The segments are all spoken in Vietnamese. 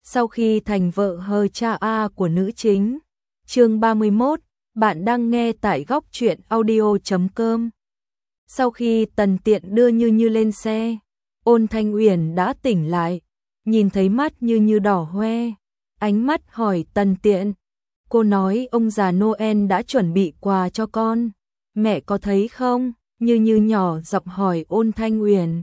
sau khi thành vợ hờ cha A của nữ chính. Chương 31, bạn đang nghe tại góc truyện audio.com. Sau khi Tần Tiện đưa Như Như lên xe, Ôn Thanh Uyển đã tỉnh lại, nhìn thấy mắt Như Như đỏ hoe, ánh mắt hỏi Tần Tiện. Cô nói ông già Noel đã chuẩn bị quà cho con, mẹ có thấy không? Như Như nhỏ giọng hỏi Ôn Thanh Uyển.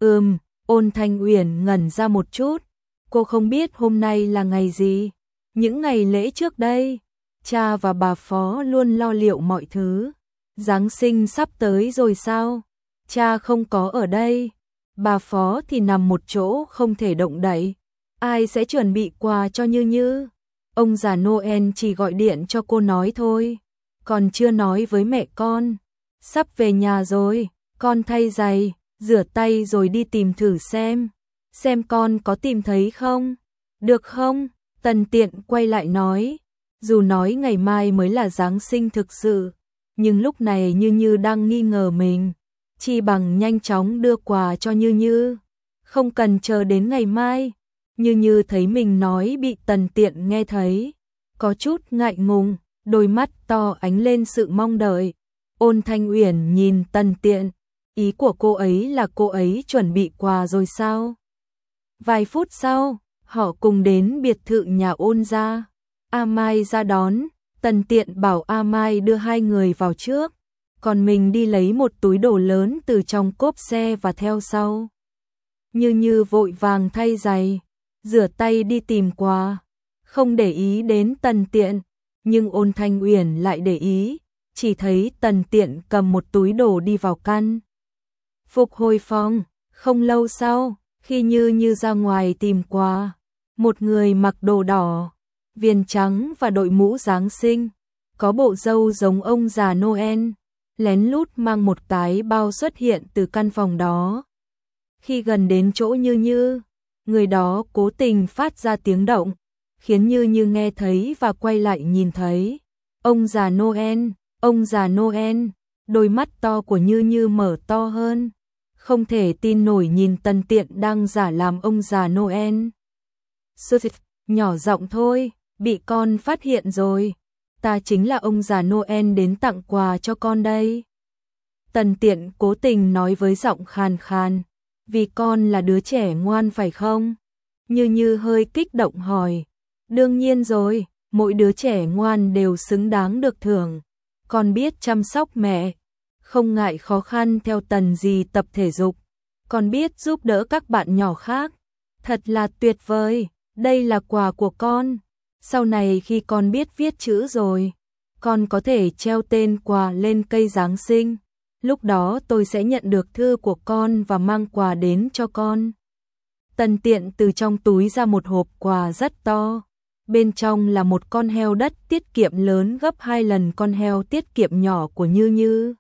Ôn Thanh Uyển ngẩn ra một chút, cô không biết hôm nay là ngày gì. Những ngày lễ trước đây, cha và bà Phó luôn lo liệu mọi thứ. Giáng sinh sắp tới rồi sao? Cha không có ở đây, bà Phó thì nằm một chỗ không thể động đậy. Ai sẽ chuẩn bị quà cho Như Như? Ông già Noel chỉ gọi điện cho cô nói thôi, còn chưa nói với mẹ con. Sắp về nhà rồi, con thay giày, rửa tay rồi đi tìm thử xem con có tìm thấy không? Được không? Tần Tiện quay lại nói, dù nói ngày mai mới là Giáng sinh thực sự, nhưng lúc này Như Như đang nghi ngờ mình, chỉ bằng nhanh chóng đưa quà cho Như Như, không cần chờ đến ngày mai. Như Như thấy mình nói bị Tần Tiện nghe thấy, có chút ngại ngùng, đôi mắt to ánh lên sự mong đợi. Ôn Thanh Uyển nhìn Tần Tiện, ý của cô ấy là cô ấy chuẩn bị quà rồi sao? Vài phút sau, họ cùng đến biệt thự nhà Ôn gia. A Mai ra đón, Tần Tiện bảo A Mai đưa hai người vào trước, còn mình đi lấy một túi đồ lớn từ trong cốp xe và theo sau. Như Như vội vàng thay giày, rửa tay đi tìm quà, không để ý đến Tần Tiện, nhưng Ôn Thanh Uyển lại để ý, chỉ thấy Tần Tiện cầm một túi đồ đi vào căn phục hồi phòng. Không lâu sau, khi Như Như ra ngoài tìm quà, một người mặc đồ đỏ, viền trắng và đội mũ Giáng sinh, có bộ râu giống ông già Noel, lén lút mang một cái bao xuất hiện từ căn phòng đó. Khi gần đến chỗ Như Như, người đó cố tình phát ra tiếng động, khiến Như Như nghe thấy và quay lại nhìn thấy. Ông già Noel, đôi mắt to của Như Như mở to hơn, không thể tin nổi nhìn Tần Tiện đang giả làm ông già Noel. Nhỏ giọng thôi, bị con phát hiện rồi, ta chính là ông già Noel đến tặng quà cho con đây. Tần Tiện cố tình nói với giọng khàn khàn, vì con là đứa trẻ ngoan phải không? Như Như hơi kích động hỏi, đương nhiên rồi, mỗi đứa trẻ ngoan đều xứng đáng được thưởng. Con biết chăm sóc mẹ, không ngại khó khăn theo Tần dì tập thể dục, con biết giúp đỡ các bạn nhỏ khác, thật là tuyệt vời. Đây là quà của con, sau này khi con biết viết chữ rồi, con có thể treo tên quà lên cây Giáng sinh, lúc đó tôi sẽ nhận được thư của con và mang quà đến cho con. Tần Tiện từ trong túi ra một hộp quà rất to, bên trong là một con heo đất tiết kiệm lớn gấp 2 lần con heo tiết kiệm nhỏ của Như Như.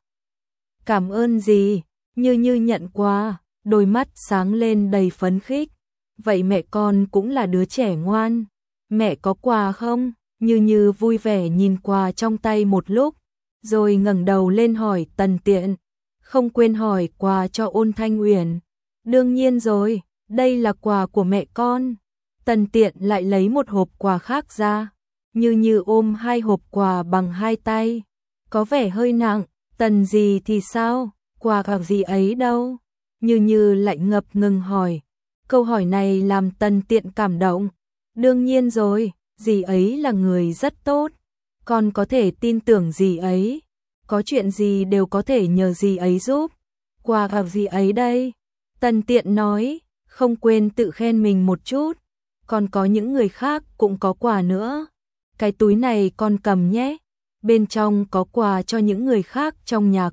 Cảm ơn dì. Như Như nhận quà, đôi mắt sáng lên đầy phấn khích. Vậy mẹ con cũng là đứa trẻ ngoan, mẹ có quà không? Như Như vui vẻ nhìn quà trong tay một lúc, rồi ngẩng đầu lên hỏi Tần Tiện, không quên hỏi quà cho Ôn Thanh Uyển. Đương nhiên rồi, đây là quà của mẹ con. Tần Tiện lại lấy một hộp quà khác ra, Như Như ôm hai hộp quà bằng hai tay, có vẻ hơi nặng. Tần dì thì sao, quà của dì ấy đâu? Như Như lại ngập ngừng hỏi. Câu hỏi này làm Tần Tiện cảm động. Đương nhiên rồi, dì ấy là người rất tốt, con có thể tin tưởng dì ấy, có chuyện gì đều có thể nhờ dì ấy giúp. Quà của dì ấy đây. Tần Tiện nói, không quên tự khen mình một chút, còn có những người khác cũng có quà nữa. Cái túi này con cầm nhé, bên trong có quà cho những người khác trong nhà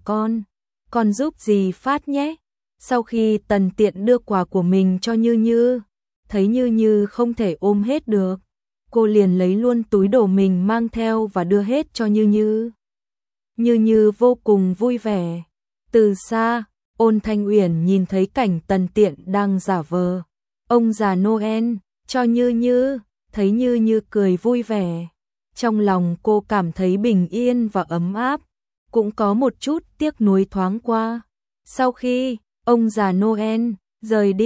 con giúp dì phát nhé. Sau khi Tần Tiện đưa quà của mình cho Như Như, thấy Như Như không thể ôm hết được, cô liền lấy luôn túi đồ mình mang theo và đưa hết cho Như Như. Như Như vô cùng vui vẻ. Từ xa, Ôn Thanh Uyển nhìn thấy cảnh Tần Tiện đang giả vờ ông già Noel cho Như Như, thấy Như Như cười vui vẻ, trong lòng cô cảm thấy bình yên và ấm áp, cũng có một chút tiếc nuối thoáng qua. Sau khi ông già Noel rời đi,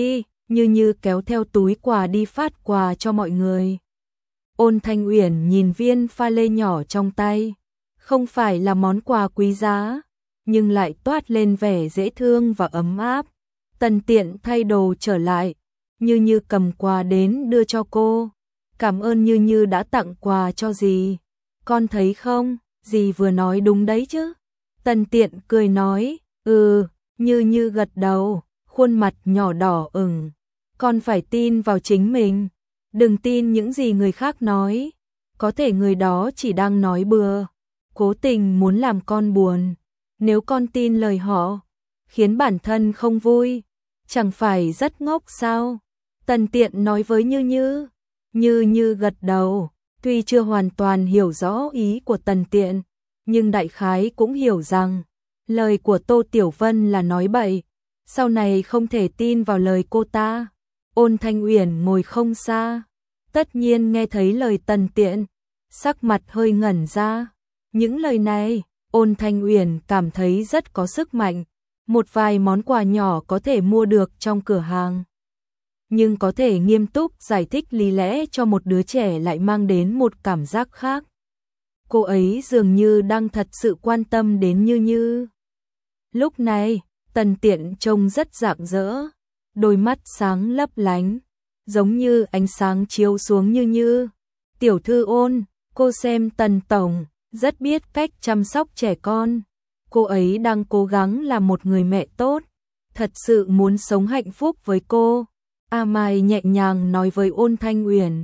Như Như kéo theo túi quà đi phát quà cho mọi người. Ôn Thanh Uyển nhìn viên pha lê nhỏ trong tay, không phải là món quà quý giá, nhưng lại toát lên vẻ dễ thương và ấm áp. Tần Tiện thay đồ trở lại, Như Như cầm quà đến đưa cho cô. Cảm ơn Như Như đã tặng quà cho dì. Con thấy không, dì vừa nói đúng đấy chứ. Tần Tiện cười nói, Như Như gật đầu, khuôn mặt nhỏ đỏ ửng. Con phải tin vào chính mình, đừng tin những gì người khác nói. Có thể người đó chỉ đang nói bừa, cố tình muốn làm con buồn. Nếu con tin lời họ, khiến bản thân không vui, chẳng phải rất ngốc sao? Tần Tiện nói với Như Như. Như Như gật đầu, tuy chưa hoàn toàn hiểu rõ ý của Tần Tiện, nhưng đại khái cũng hiểu rằng lời của Tô Tiểu Vân là nói bậy, sau này không thể tin vào lời cô ta. Ôn Thanh Uyển ngồi không xa, tất nhiên nghe thấy lời Tần Tiện, sắc mặt hơi ngẩn ra. Những lời này, Ôn Thanh Uyển cảm thấy rất có sức mạnh, một vài món quà nhỏ có thể mua được trong cửa hàng, nhưng có thể nghiêm túc giải thích lý lẽ cho một đứa trẻ lại mang đến một cảm giác khác. Cô ấy dường như đang thật sự quan tâm đến Như Như. Lúc này, Tần Tiện trông rất rạng rỡ, đôi mắt sáng lấp lánh, giống như ánh sáng chiếu xuống Như Như. Tiểu thư Ôn, cô xem Tần tổng rất biết cách chăm sóc trẻ con. Cô ấy đang cố gắng làm một người mẹ tốt, thật sự muốn sống hạnh phúc với cô. A Mai nhẹ nhàng nói với Ôn Thanh Uyển.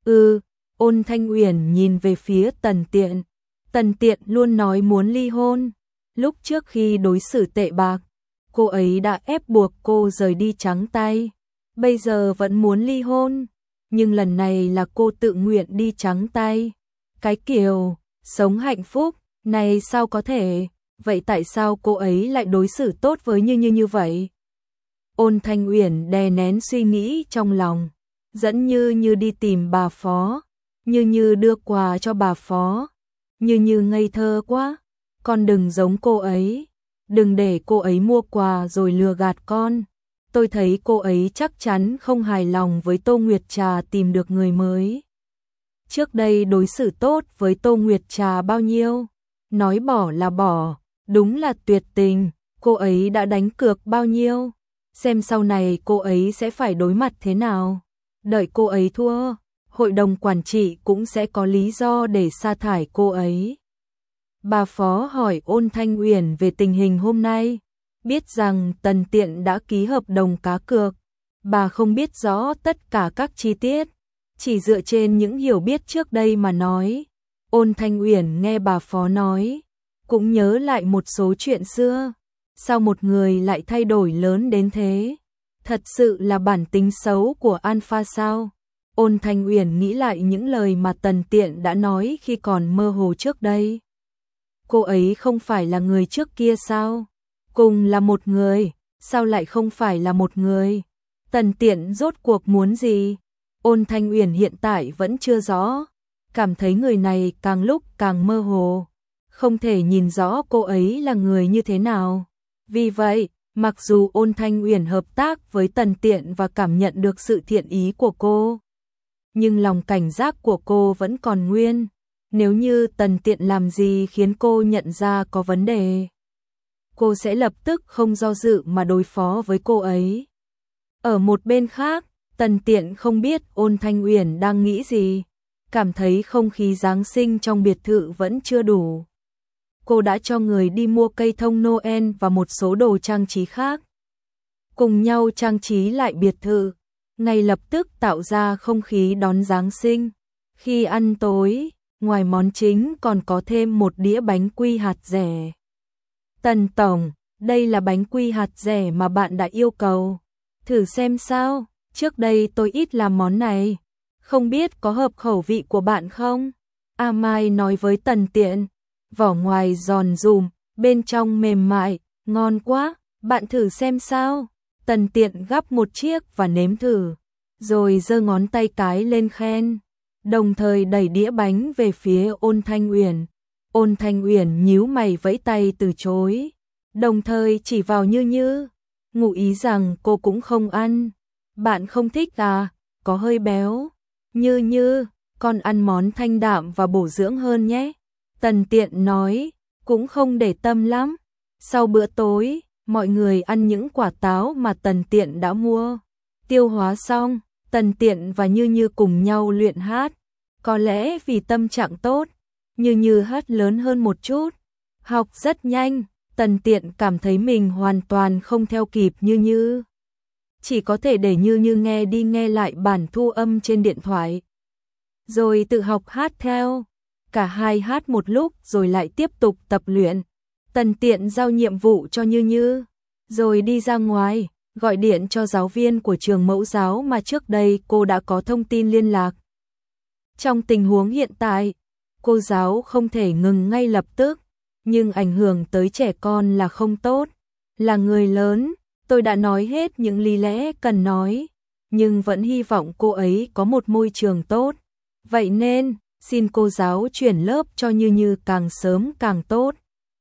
Ôn Thanh Uyển nhìn về phía Tần Tiện. Tần Tiện luôn nói muốn ly hôn. Lúc trước khi đối xử tệ bạc, cô ấy đã ép buộc cô rời đi trắng tay. Bây giờ vẫn muốn ly hôn, nhưng lần này là cô tự nguyện đi trắng tay. Cái kiểu sống hạnh phúc này sao có thể? Vậy tại sao cô ấy lại đối xử tốt với Như Như như vậy? Ôn Thanh Uyển đè nén suy nghĩ trong lòng, dẫn Như Như đi tìm bà Phó. Như Như đưa quà cho bà Phó. Như Như ngây thơ quá, con đừng giống cô ấy, đừng để cô ấy mua quà rồi lừa gạt con. Tôi thấy cô ấy chắc chắn không hài lòng với Tô Nguyệt Trà tìm được người mới. Trước đây đối xử tốt với Tô Nguyệt Trà bao nhiêu, nói bỏ là bỏ, đúng là tuyệt tình. Cô ấy đã đánh cược bao nhiêu, xem sau này cô ấy sẽ phải đối mặt thế nào. Đợi cô ấy thua, hội đồng quản trị cũng sẽ có lý do để sa thải cô ấy. Bà Phó hỏi Ôn Thanh Uyển về tình hình hôm nay, biết rằng Tần Tiện đã ký hợp đồng cá cược. Bà không biết rõ tất cả các chi tiết, chỉ dựa trên những hiểu biết trước đây mà nói. Ôn Thanh Uyển nghe bà Phó nói, cũng nhớ lại một số chuyện xưa. Sao một người lại thay đổi lớn đến thế? Thật sự là bản tính xấu của Alpha sao? Ôn Thanh Uyển nghĩ lại những lời mà Tần Tiện đã nói khi còn mơ hồ trước đây. Cô ấy không phải là người trước kia sao? Cùng là một người, sao lại không phải là một người? Tần Tiện rốt cuộc muốn gì? Ôn Thanh Uyển hiện tại vẫn chưa rõ, cảm thấy người này càng lúc càng mơ hồ, không thể nhìn rõ cô ấy là người như thế nào. Vì vậy, mặc dù Ôn Thanh Uyển hợp tác với Tần Tiện và cảm nhận được sự thiện ý của cô, nhưng lòng cảnh giác của cô vẫn còn nguyên. Nếu như Tần Tiện làm gì khiến cô nhận ra có vấn đề, cô sẽ lập tức không do dự mà đối phó với cô ấy. Ở một bên khác, Tần Tiện không biết Ôn Thanh Uyển đang nghĩ gì, cảm thấy không khí Giáng sinh trong biệt thự vẫn chưa đủ. Cô đã cho người đi mua cây thông Noel và một số đồ trang trí khác, cùng nhau trang trí lại biệt thự, ngay lập tức tạo ra không khí đón Giáng sinh. Khi ăn tối, ngoài món chính còn có thêm một đĩa bánh quy hạt dẻ. Tần tổng, đây là bánh quy hạt dẻ mà bạn đã yêu cầu. Thử xem sao, trước đây tôi ít làm món này, không biết có hợp khẩu vị của bạn không? A Mai nói với Tần Tiện, vỏ ngoài giòn giùm, bên trong mềm mại, ngon quá, bạn thử xem sao. Tần Tiện gắp một chiếc và nếm thử, rồi giơ ngón tay cái lên khen, đồng thời đẩy đĩa bánh về phía Ôn Thanh Uyển. Ôn Thanh Uyển nhíu mày vẫy tay từ chối, đồng thời chỉ vào Như Như, ngụ ý rằng cô cũng không ăn. Bạn không thích à, có hơi béo. Như Như, con ăn món thanh đạm và bổ dưỡng hơn nhé. Tần Tiện nói, cũng không để tâm lắm. Sau bữa tối, mọi người ăn những quả táo mà Tần Tiện đã mua. Tiêu hóa xong, Tần Tiện và Như Như cùng nhau luyện hát. Có lẽ vì tâm trạng tốt, Như Như hát lớn hơn một chút. Học rất nhanh, Tần Tiện cảm thấy mình hoàn toàn không theo kịp Như Như. Chỉ có thể để Như Như nghe đi nghe lại bản thu âm trên điện thoại. Rồi tự học hát theo. Cả hai hát một lúc rồi lại tiếp tục tập luyện. Tần Tiện giao nhiệm vụ cho Như Như. Rồi đi ra ngoài, gọi điện cho giáo viên của trường mẫu giáo mà trước đây cô đã có thông tin liên lạc. Trong tình huống hiện tại, cô giáo không thể ngừng ngay lập tức, nhưng ảnh hưởng tới trẻ con là không tốt. Là người lớn, tôi đã nói hết những lý lẽ cần nói, nhưng vẫn hy vọng cô ấy có một môi trường tốt. Vậy nên, xin cô giáo chuyển lớp cho Như Như càng sớm càng tốt.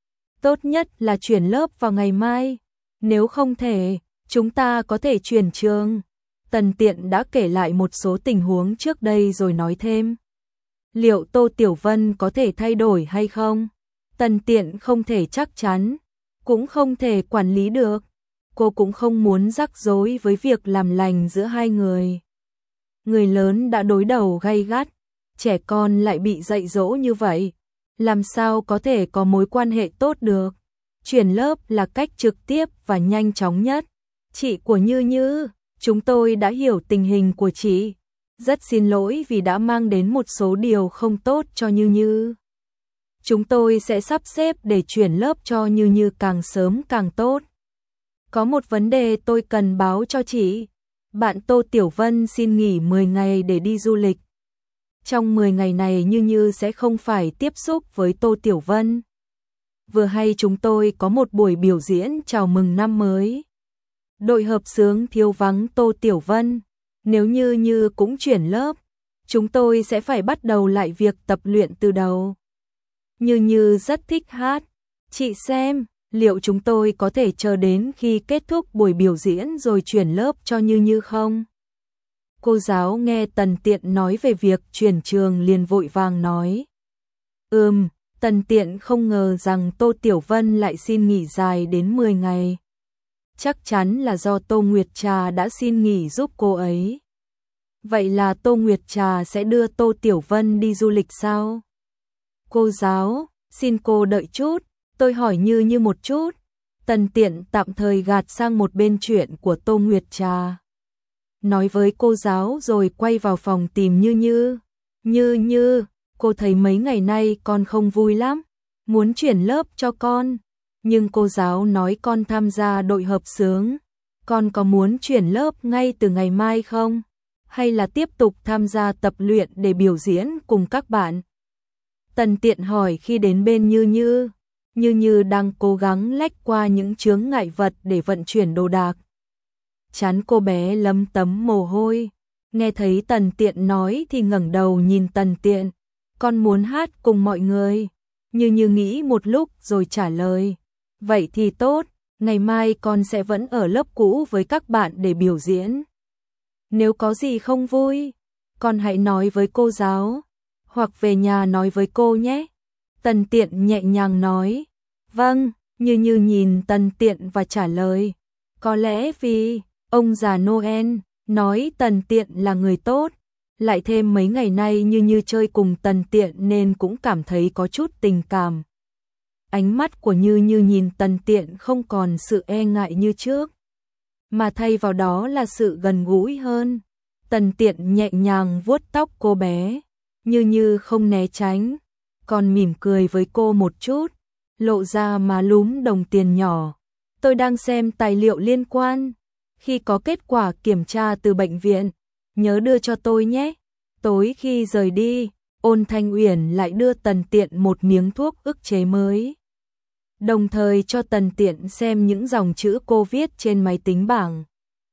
Tốt nhất là chuyển lớp vào ngày mai. Nếu không thể, chúng ta có thể chuyển trường. Tần Tiện đã kể lại một số tình huống trước đây rồi nói thêm. Liệu Tô Tiểu Vân có thể thay đổi hay không? Tần Tiện không thể chắc chắn, cũng không thể quản lý được. Cô cũng không muốn rắc rối với việc làm lành giữa hai người. Người lớn đã đối đầu gay gắt, trẻ con lại bị dạy dỗ như vậy. Làm sao có thể có mối quan hệ tốt được? Chuyển lớp là cách trực tiếp và nhanh chóng nhất. Chị của Như Như, chúng tôi đã hiểu tình hình của chị. Rất xin lỗi vì đã mang đến một số điều không tốt cho Như Như. Chúng tôi sẽ sắp xếp để chuyển lớp cho Như Như càng sớm càng tốt. Có một vấn đề tôi cần báo cho chị. Bạn Tô Tiểu Vân xin nghỉ 10 ngày để đi du lịch. Trong 10 ngày này Như Như sẽ không phải tiếp xúc với Tô Tiểu Vân. Vừa hay chúng tôi có một buổi biểu diễn chào mừng năm mới. Đội hợp xướng thiếu vắng Tô Tiểu Vân. Nếu Như Như cũng chuyển lớp, chúng tôi sẽ phải bắt đầu lại việc tập luyện từ đầu. Như Như rất thích hát. Chị xem, liệu chúng tôi có thể chờ đến khi kết thúc buổi biểu diễn rồi chuyển lớp cho Như Như không? Cô giáo nghe Tần Tiện nói về việc chuyển trường liền vội vàng nói. Tần Tiện không ngờ rằng Tô Tiểu Vân lại xin nghỉ dài đến 10 ngày. Chắc chắn là do Tô Nguyệt Trà đã xin nghỉ giúp cô ấy. Vậy là Tô Nguyệt Trà sẽ đưa Tô Tiểu Vân đi du lịch sao? Cô giáo, xin cô đợi chút, tôi hỏi Như Như một chút. Tần Tiện tạm thời gạt sang một bên chuyện của Tô Nguyệt Trà. Nói với cô giáo rồi quay vào phòng tìm Như Như. Như Như, cô thấy mấy ngày nay con không vui lắm, muốn chuyển lớp cho con. Nhưng cô giáo nói con tham gia đội hợp xướng. Con có muốn chuyển lớp ngay từ ngày mai không? Hay là tiếp tục tham gia tập luyện để biểu diễn cùng các bạn? Tần Tiện hỏi khi đến bên Như Như. Như Như đang cố gắng lách qua những chướng ngại vật để vận chuyển đồ đạc. Trán cô bé lấm tấm mồ hôi. Nghe thấy Tần Tiện nói thì ngẩng đầu nhìn Tần Tiện. Con muốn hát cùng mọi người. Như Như nghĩ một lúc rồi trả lời. Vậy thì tốt, ngày mai con sẽ vẫn ở lớp cũ với các bạn để biểu diễn. Nếu có gì không vui, con hãy nói với cô giáo, hoặc về nhà nói với cô nhé. Tần Tiện nhẹ nhàng nói. Vâng, Như Như nhìn Tần Tiện và trả lời. Có lẽ vì ông già Noel nói Tần Tiện là người tốt, lại thêm mấy ngày nay Như Như chơi cùng Tần Tiện nên cũng cảm thấy có chút tình cảm. Ánh mắt của Như Như nhìn Tần Tiện không còn sự e ngại như trước, mà thay vào đó là sự gần gũi hơn. Tần Tiện nhẹ nhàng vuốt tóc cô bé, Như Như không né tránh, còn mỉm cười với cô một chút, lộ ra má lúm đồng tiền nhỏ. Tôi đang xem tài liệu liên quan, khi có kết quả kiểm tra từ bệnh viện, nhớ đưa cho tôi nhé. Tối khi rời đi, Ôn Thanh Uyển lại đưa Tần Tiện một miếng thuốc ức chế mới, đồng thời cho Tần Tiện xem những dòng chữ cô viết trên máy tính bảng.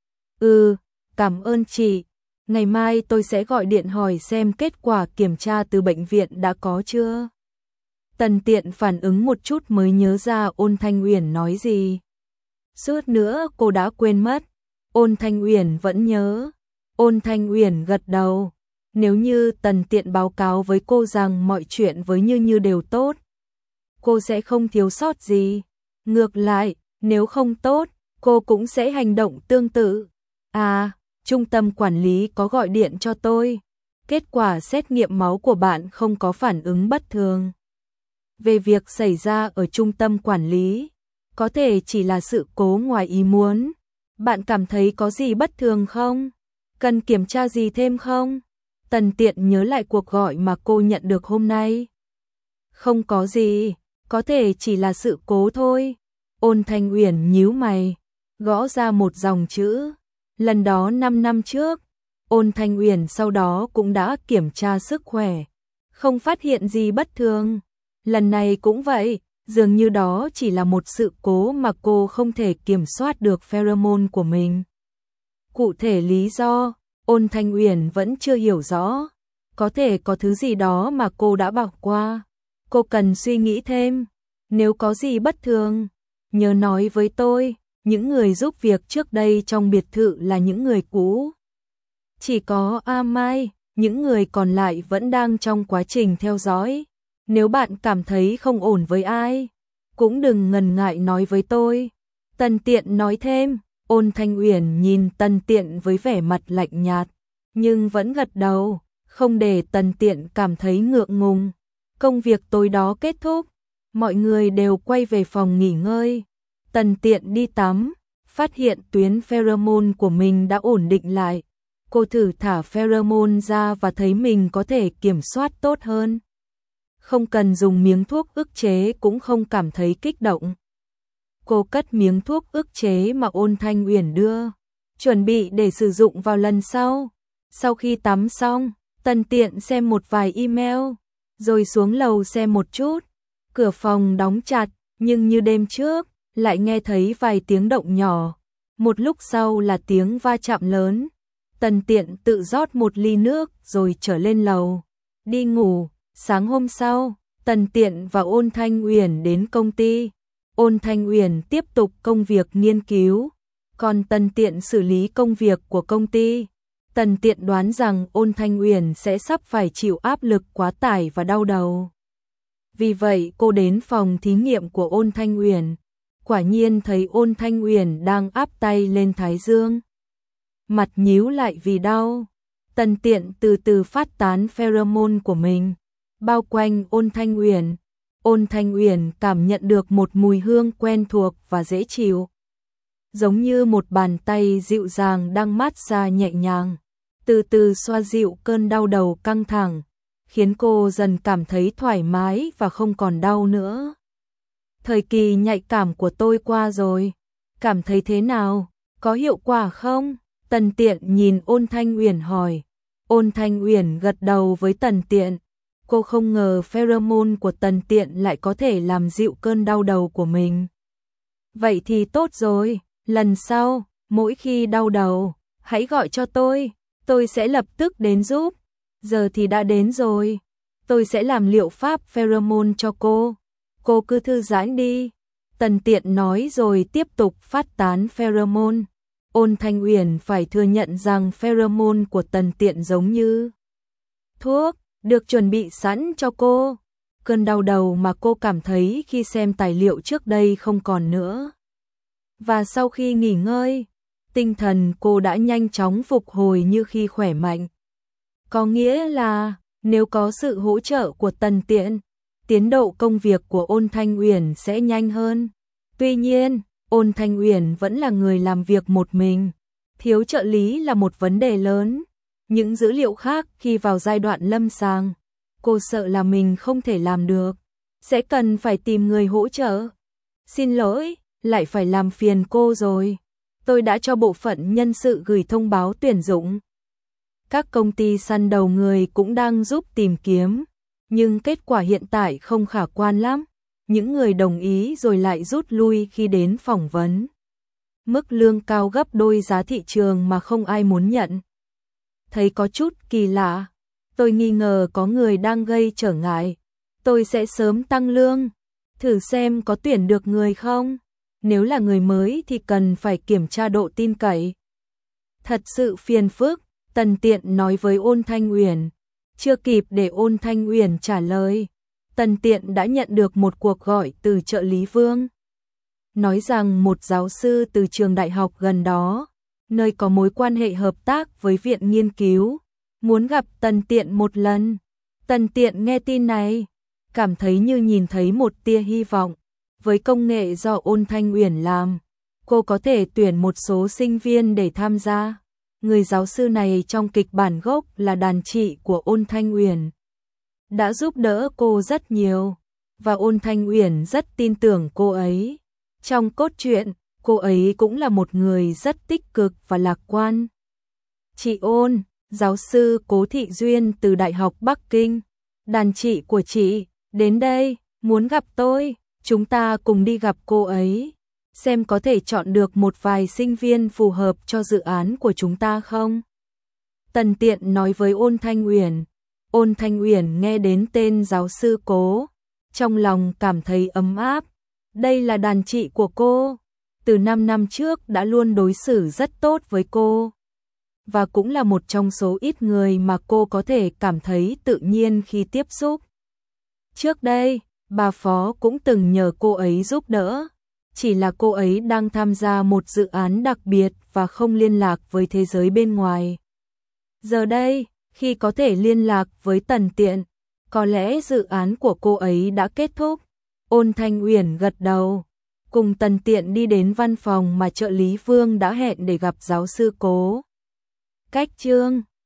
Cảm ơn chị, ngày mai tôi sẽ gọi điện hỏi xem kết quả kiểm tra từ bệnh viện đã có chưa. Tần Tiện phản ứng một chút mới nhớ ra Ôn Thanh Uyển nói gì. Suốt nữa cô đã quên mất. Ôn Thanh Uyển vẫn nhớ. Ôn Thanh Uyển gật đầu. Nếu như Tần Tiện báo cáo với cô rằng mọi chuyện với Như Như đều tốt, cô sẽ không thiếu sót gì. Ngược lại, nếu không tốt, cô cũng sẽ hành động tương tự. À, trung tâm quản lý có gọi điện cho tôi. Kết quả xét nghiệm máu của bạn không có phản ứng bất thường. Về việc xảy ra ở trung tâm quản lý, có thể chỉ là sự cố ngoài ý muốn. Bạn cảm thấy có gì bất thường không? Cần kiểm tra gì thêm không? Tần Tiện nhớ lại cuộc gọi mà cô nhận được hôm nay. Không có gì, có thể chỉ là sự cố thôi. Ôn Thanh Uyển nhíu mày, gõ ra một dòng chữ. Lần đó 5 năm trước, Ôn Thanh Uyển sau đó cũng đã kiểm tra sức khỏe, không phát hiện gì bất thường. Lần này cũng vậy, dường như đó chỉ là một sự cố mà cô không thể kiểm soát được pheromone của mình. Cụ thể lý do, Ôn Thanh Uyển vẫn chưa hiểu rõ. Có thể có thứ gì đó mà cô đã bỏ qua. Cô cần suy nghĩ thêm. Nếu có gì bất thường, nhớ nói với tôi. Những người giúp việc trước đây trong biệt thự là những người cũ. Chỉ có A Mai, những người còn lại vẫn đang trong quá trình theo dõi. Nếu bạn cảm thấy không ổn với ai, cũng đừng ngần ngại nói với tôi. Tần Tiện nói thêm. Ôn Thanh Uyển nhìn Tần Tiện với vẻ mặt lạnh nhạt, nhưng vẫn gật đầu, không để Tần Tiện cảm thấy ngượng ngùng. Công việc tối đó kết thúc, mọi người đều quay về phòng nghỉ ngơi. Tần Tiện đi tắm, phát hiện tuyến pheromone của mình đã ổn định lại. Cô thử thả pheromone ra và thấy mình có thể kiểm soát tốt hơn. Không cần dùng miếng thuốc ức chế cũng không cảm thấy kích động. Cô cất miếng thuốc ức chế mà Ôn Thanh Uyển đưa, chuẩn bị để sử dụng vào lần sau. Sau khi tắm xong, Tần Tiện xem một vài email, rồi xuống lầu xem một chút. Cửa phòng đóng chặt, nhưng như đêm trước, lại nghe thấy vài tiếng động nhỏ. Một lúc sau là tiếng va chạm lớn. Tần Tiện tự rót một ly nước rồi trở lên lầu, đi ngủ. Sáng hôm sau, Tần Tiện và Ôn Thanh Uyển đến công ty. Ôn Thanh Uyển tiếp tục công việc nghiên cứu, còn Tần Tiện xử lý công việc của công ty. Tần Tiện đoán rằng Ôn Thanh Uyển sẽ sắp phải chịu áp lực quá tải và đau đầu. Vì vậy cô đến phòng thí nghiệm của Ôn Thanh Uyển, quả nhiên thấy Ôn Thanh Uyển đang áp tay lên thái dương. Mặt nhíu lại vì đau. Tần Tiện từ từ phát tán pheromone của mình, bao quanh Ôn Thanh Uyển. Ôn Thanh Uyển cảm nhận được một mùi hương quen thuộc và dễ chịu, giống như một bàn tay dịu dàng đang mát xa nhẹ nhàng, từ từ xoa dịu cơn đau đầu căng thẳng, khiến cô dần cảm thấy thoải mái và không còn đau nữa. Thời kỳ nhạy cảm của tôi qua rồi, cảm thấy thế nào, có hiệu quả không? Tần Tiện nhìn Ôn Thanh Uyển hỏi. Ôn Thanh Uyển gật đầu với Tần Tiện. Cô không ngờ pheromone của Tần Tiện lại có thể làm dịu cơn đau đầu của mình. Vậy thì tốt rồi, lần sau, mỗi khi đau đầu, hãy gọi cho tôi sẽ lập tức đến giúp. Giờ thì đã đến rồi, tôi sẽ làm liệu pháp pheromone cho cô cứ thư giãn đi. Tần Tiện nói rồi tiếp tục phát tán pheromone. Ôn Thanh Uyển phải thừa nhận rằng pheromone của Tần Tiện giống như thuốc, được chuẩn bị sẵn cho cô. Cơn đau đầu mà cô cảm thấy khi xem tài liệu trước đây không còn nữa. Và sau khi nghỉ ngơi, tinh thần cô đã nhanh chóng phục hồi như khi khỏe mạnh. Có nghĩa là, nếu có sự hỗ trợ của Tần Tiện, tiến độ công việc của Ôn Thanh Uyển sẽ nhanh hơn. Tuy nhiên, Ôn Thanh Uyển vẫn là người làm việc một mình. Thiếu trợ lý là một vấn đề lớn. Những dữ liệu khác khi vào giai đoạn lâm sàng, cô sợ là mình không thể làm được, sẽ cần phải tìm người hỗ trợ. Xin lỗi, lại phải làm phiền cô rồi. Tôi đã cho bộ phận nhân sự gửi thông báo tuyển dụng. Các công ty săn đầu người cũng đang giúp tìm kiếm, nhưng kết quả hiện tại không khả quan lắm. Những người đồng ý rồi lại rút lui khi đến phỏng vấn. Mức lương cao gấp đôi giá thị trường mà không ai muốn nhận. Thấy có chút kỳ lạ, tôi nghi ngờ có người đang gây trở ngại. Tôi sẽ sớm tăng lương, thử xem có tuyển được người không. Nếu là người mới thì cần phải kiểm tra độ tin cậy. Thật sự phiền phức, Tần Tiện nói với Ôn Thanh Uyển. Chưa kịp để Ôn Thanh Uyển trả lời, Tần Tiện đã nhận được một cuộc gọi từ trợ lý Vương. Nói rằng một giáo sư từ trường đại học gần đó, nơi có mối quan hệ hợp tác với viện nghiên cứu, muốn gặp Tần Tiện một lần. Tần Tiện nghe tin này, cảm thấy như nhìn thấy một tia hy vọng. Với công nghệ do Ôn Thanh Uyển làm, cô có thể tuyển một số sinh viên để tham gia. Người giáo sư này trong kịch bản gốc là đàn chị của Ôn Thanh Uyển, đã giúp đỡ cô rất nhiều, và Ôn Thanh Uyển rất tin tưởng cô ấy. Trong cốt truyện, cô ấy cũng là một người rất tích cực và lạc quan. Chị Ôn, giáo sư Cố Thị Duyên từ Đại học Bắc Kinh, đàn chị của chị, đến đây, muốn gặp tôi, chúng ta cùng đi gặp cô ấy, xem có thể chọn được một vài sinh viên phù hợp cho dự án của chúng ta không? Tần Tiện nói với Ôn Thanh Uyển. Ôn Thanh Uyển nghe đến tên giáo sư Cố, trong lòng cảm thấy ấm áp. Đây là đàn chị của cô, từ 5 năm trước đã luôn đối xử rất tốt với cô, và cũng là một trong số ít người mà cô có thể cảm thấy tự nhiên khi tiếp xúc. Trước đây, bà Phó cũng từng nhờ cô ấy giúp đỡ, chỉ là cô ấy đang tham gia một dự án đặc biệt và không liên lạc với thế giới bên ngoài. Giờ đây, khi có thể liên lạc với Tần Tiện, có lẽ dự án của cô ấy đã kết thúc. Ôn Thanh Uyển gật đầu, cùng Tần Tiện đi đến văn phòng mà trợ lý Vương đã hẹn để gặp giáo sư Cố. Cách chương